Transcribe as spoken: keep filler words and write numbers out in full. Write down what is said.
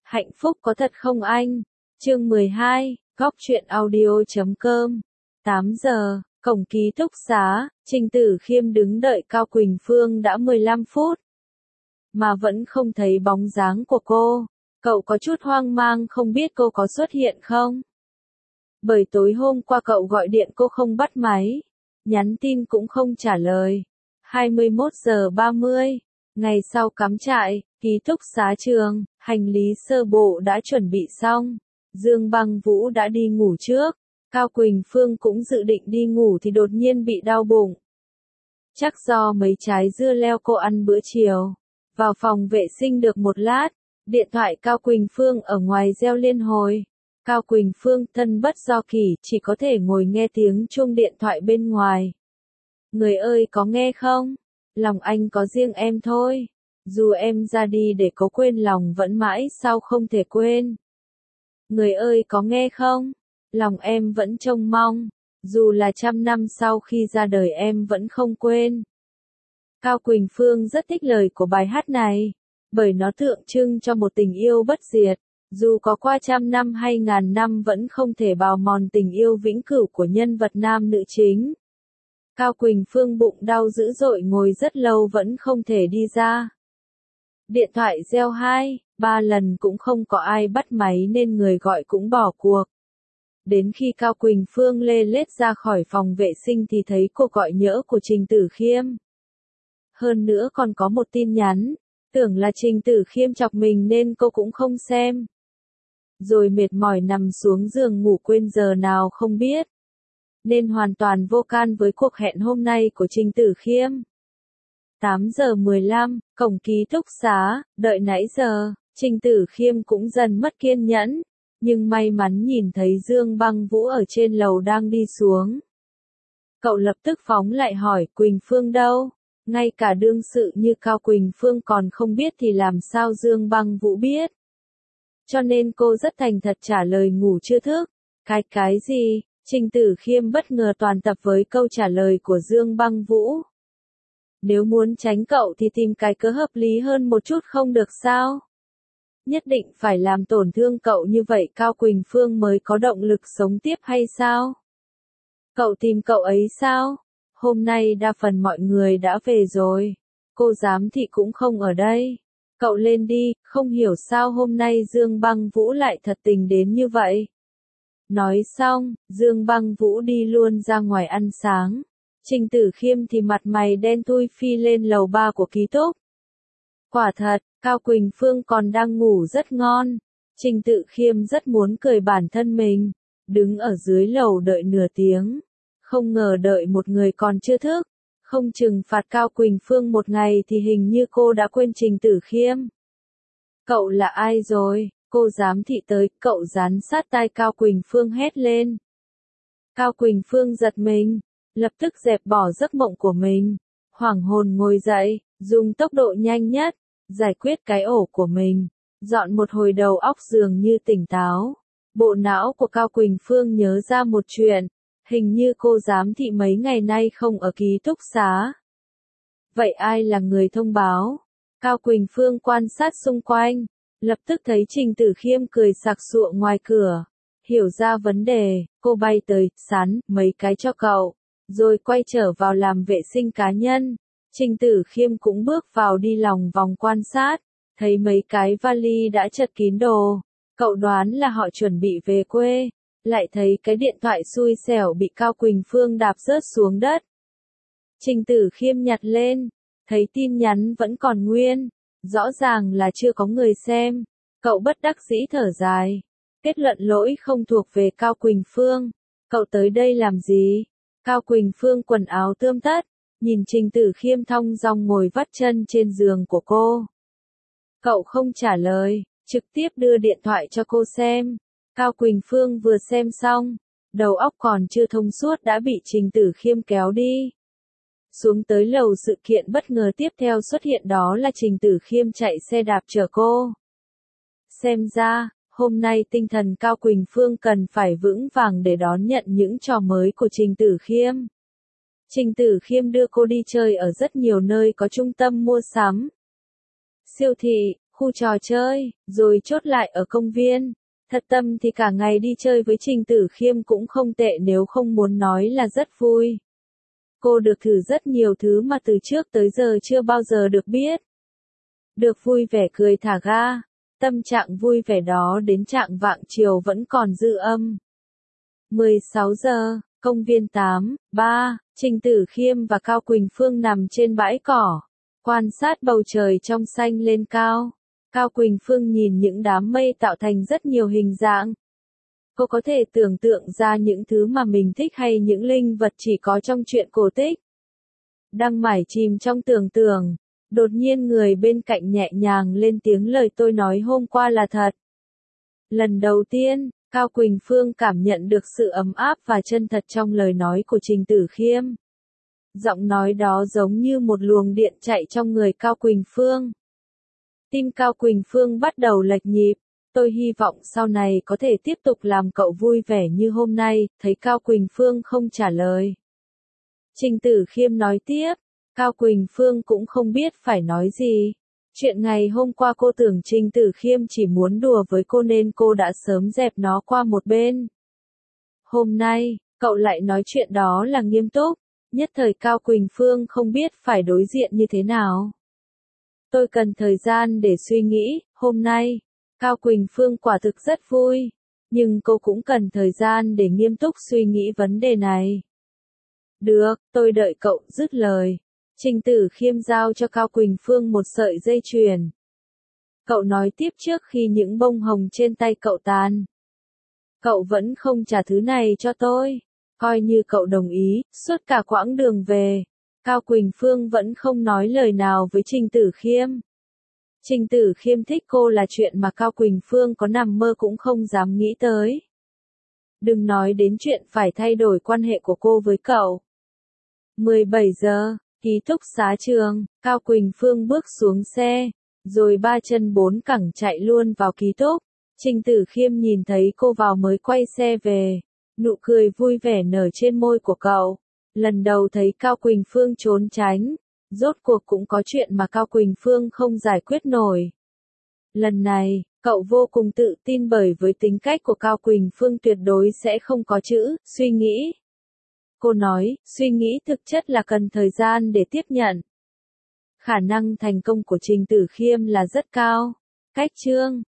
Hạnh phúc có thật không anh? Chương mười hai, góc truyện audio chấm com. tám giờ, cổng ký túc xá, Trình Tử Khiêm đứng đợi Cao Quỳnh Phương đã mười lăm phút. Mà vẫn không thấy bóng dáng của cô. Cậu có chút hoang mang không biết cô có xuất hiện không? Bởi tối hôm qua cậu gọi điện cô không bắt máy. Nhắn tin cũng không trả lời. hai mươi mốt giờ ba mươi. Ngày sau cắm trại, ký túc xá trường, hành lý sơ bộ đã chuẩn bị xong. Dương Băng Vũ đã đi ngủ trước. Cao Quỳnh Phương cũng dự định đi ngủ thì đột nhiên bị đau bụng. Chắc do mấy trái dưa leo cô ăn bữa chiều. Vào phòng vệ sinh được một lát, điện thoại Cao Quỳnh Phương ở ngoài reo liên hồi. Cao Quỳnh Phương thân bất do kỷ, chỉ có thể ngồi nghe tiếng chuông điện thoại bên ngoài. Người ơi có nghe không? Lòng anh có riêng em thôi. Dù em ra đi để cố quên lòng vẫn mãi sao không thể quên. Người ơi có nghe không? Lòng em vẫn trông mong. Dù là trăm năm sau khi ra đời em vẫn không quên. Cao Quỳnh Phương rất thích lời của bài hát này. Bởi nó tượng trưng cho một tình yêu bất diệt. Dù có qua trăm năm hay ngàn năm vẫn không thể bào mòn tình yêu vĩnh cửu của nhân vật nam nữ chính. Cao Quỳnh Phương bụng đau dữ dội ngồi rất lâu vẫn không thể đi ra. Điện thoại reo hai, ba lần cũng không có ai bắt máy nên người gọi cũng bỏ cuộc. Đến khi Cao Quỳnh Phương lê lết ra khỏi phòng vệ sinh thì thấy cuộc gọi nhỡ của Trình Tử Khiêm. Hơn nữa còn có một tin nhắn, tưởng là Trình Tử Khiêm chọc mình nên cô cũng không xem. Rồi mệt mỏi nằm xuống giường ngủ quên giờ nào không biết. Nên hoàn toàn vô can với cuộc hẹn hôm nay của Trình Tử Khiêm. tám giờ mười lăm, cổng ký túc xá, đợi nãy giờ, Trình Tử Khiêm cũng dần mất kiên nhẫn. Nhưng may mắn nhìn thấy Dương Băng Vũ ở trên lầu đang đi xuống. Cậu lập tức phóng lại hỏi Quỳnh Phương đâu? Ngay cả đương sự như Cao Quỳnh Phương còn không biết thì làm sao Dương Băng Vũ biết? Cho nên cô rất thành thật trả lời ngủ chưa thức. Cái cái gì? Trình Tử Khiêm bất ngờ toàn tập với câu trả lời của Dương Băng Vũ. Nếu muốn tránh cậu thì tìm cái cớ hợp lý hơn một chút không được sao? Nhất định phải làm tổn thương cậu như vậy Cao Quỳnh Phương mới có động lực sống tiếp hay sao? Cậu tìm cậu ấy sao? Hôm nay đa phần mọi người đã về rồi. Cô giám thị cũng không ở đây. Cậu lên đi, không hiểu sao hôm nay Dương Băng Vũ lại thật tình đến như vậy. Nói xong, Dương Băng Vũ đi luôn ra ngoài ăn sáng. Trình Tử Khiêm thì mặt mày đen thui phi lên lầu ba của ký túc. Quả thật, Cao Quỳnh Phương còn đang ngủ rất ngon. Trình Tử Khiêm rất muốn cười bản thân mình. Đứng ở dưới lầu đợi nửa tiếng. Không ngờ đợi một người còn chưa thức. Không trừng phạt Cao Quỳnh Phương một ngày thì hình như cô đã quên Trình Tử Khiêm. Cậu là ai rồi? Cô giám thị tới, cậu dán sát tai Cao Quỳnh Phương hét lên. Cao Quỳnh Phương giật mình, lập tức dẹp bỏ giấc mộng của mình. Hoảng hồn ngồi dậy, dùng tốc độ nhanh nhất, giải quyết cái ổ của mình. Dọn một hồi đầu óc dường như tỉnh táo. Bộ não của Cao Quỳnh Phương nhớ ra một chuyện. Hình như cô giám thị mấy ngày nay không ở ký túc xá. Vậy ai là người thông báo? Cao Quỳnh Phương quan sát xung quanh. Lập tức thấy Trình Tử Khiêm cười sặc sụa ngoài cửa. Hiểu ra vấn đề, cô bay tới, sắn mấy cái cho cậu. Rồi quay trở vào làm vệ sinh cá nhân. Trình Tử Khiêm cũng bước vào đi lòng vòng quan sát. Thấy mấy cái vali đã chật kín đồ. Cậu đoán là họ chuẩn bị về quê. Lại thấy cái điện thoại xui xẻo bị Cao Quỳnh Phương đạp rớt xuống đất. Trình Tử Khiêm nhặt lên. Thấy tin nhắn vẫn còn nguyên. Rõ ràng là chưa có người xem. Cậu bất đắc dĩ thở dài. Kết luận lỗi không thuộc về Cao Quỳnh Phương. Cậu tới đây làm gì? Cao Quỳnh Phương quần áo tươm tất. Nhìn Trình Tử Khiêm thong dong ngồi vắt chân trên giường của cô. Cậu không trả lời. Trực tiếp đưa điện thoại cho cô xem. Cao Quỳnh Phương vừa xem xong. Đầu óc còn chưa thông suốt đã bị Trình Tử Khiêm kéo đi. Xuống tới lầu sự kiện bất ngờ tiếp theo xuất hiện đó là Trình Tử Khiêm chạy xe đạp chở cô. Xem ra, hôm nay tinh thần Cao Quỳnh Phương cần phải vững vàng để đón nhận những trò mới của Trình Tử Khiêm. Trình Tử Khiêm đưa cô đi chơi ở rất nhiều nơi có trung tâm mua sắm, siêu thị, khu trò chơi, rồi chốt lại ở công viên. Thật tâm thì cả ngày đi chơi với Trình Tử Khiêm cũng không tệ nếu không muốn nói là rất vui. Cô được thử rất nhiều thứ mà từ trước tới giờ chưa bao giờ được biết. Được vui vẻ cười thả ga. Tâm trạng vui vẻ đó đến trạng vạng chiều vẫn còn dư âm. mười sáu giờ, công viên tám, ba, Trình Tử Khiêm và Cao Quỳnh Phương nằm trên bãi cỏ, quan sát bầu trời trong xanh lên cao. Cao Quỳnh Phương nhìn những đám mây tạo thành rất nhiều hình dạng. Cô có thể tưởng tượng ra những thứ mà mình thích hay những linh vật chỉ có trong truyện cổ tích. Đang mải chìm trong tưởng tượng, đột nhiên người bên cạnh nhẹ nhàng lên tiếng lời tôi nói hôm qua là thật. Lần đầu tiên, Cao Quỳnh Phương cảm nhận được sự ấm áp và chân thật trong lời nói của Trình Tử Khiêm. Giọng nói đó giống như một luồng điện chạy trong người Cao Quỳnh Phương. Tim Cao Quỳnh Phương bắt đầu lệch nhịp. Tôi hy vọng sau này có thể tiếp tục làm cậu vui vẻ như hôm nay. Thấy Cao Quỳnh Phương không trả lời, Trình Tử Khiêm nói tiếp. Cao Quỳnh Phương cũng không biết phải nói gì. Chuyện ngày hôm qua cô tưởng Trình Tử Khiêm chỉ muốn đùa với cô nên cô đã sớm dẹp nó qua một bên. Hôm nay, cậu lại nói chuyện đó là nghiêm túc. Nhất thời Cao Quỳnh Phương không biết phải đối diện như thế nào. Tôi cần thời gian để suy nghĩ. Hôm nay, Cao Quỳnh Phương quả thực rất vui. Nhưng cô cũng cần thời gian để nghiêm túc suy nghĩ vấn đề này. Được, tôi đợi cậu dứt lời. Trình Tử Khiêm giao cho Cao Quỳnh Phương một sợi dây chuyền. Cậu nói tiếp trước khi những bông hồng trên tay cậu tàn. Cậu vẫn không trả thứ này cho tôi. Coi như cậu đồng ý, suốt cả quãng đường về. Cao Quỳnh Phương vẫn không nói lời nào với Trình Tử Khiêm. Trình Tử Khiêm thích cô là chuyện mà Cao Quỳnh Phương có nằm mơ cũng không dám nghĩ tới. Đừng nói đến chuyện phải thay đổi quan hệ của cô với cậu. mười bảy giờ, ký túc xá trường, Cao Quỳnh Phương bước xuống xe, rồi ba chân bốn cẳng chạy luôn vào ký túc. Trình Tử Khiêm nhìn thấy cô vào mới quay xe về. Nụ cười vui vẻ nở trên môi của cậu. Lần đầu thấy Cao Quỳnh Phương trốn tránh, rốt cuộc cũng có chuyện mà Cao Quỳnh Phương không giải quyết nổi. Lần này, cậu vô cùng tự tin bởi với tính cách của Cao Quỳnh Phương tuyệt đối sẽ không có chữ suy nghĩ. Cô nói, suy nghĩ thực chất là cần thời gian để tiếp nhận. Khả năng thành công của Trình Tử Khiêm là rất cao. Cách chương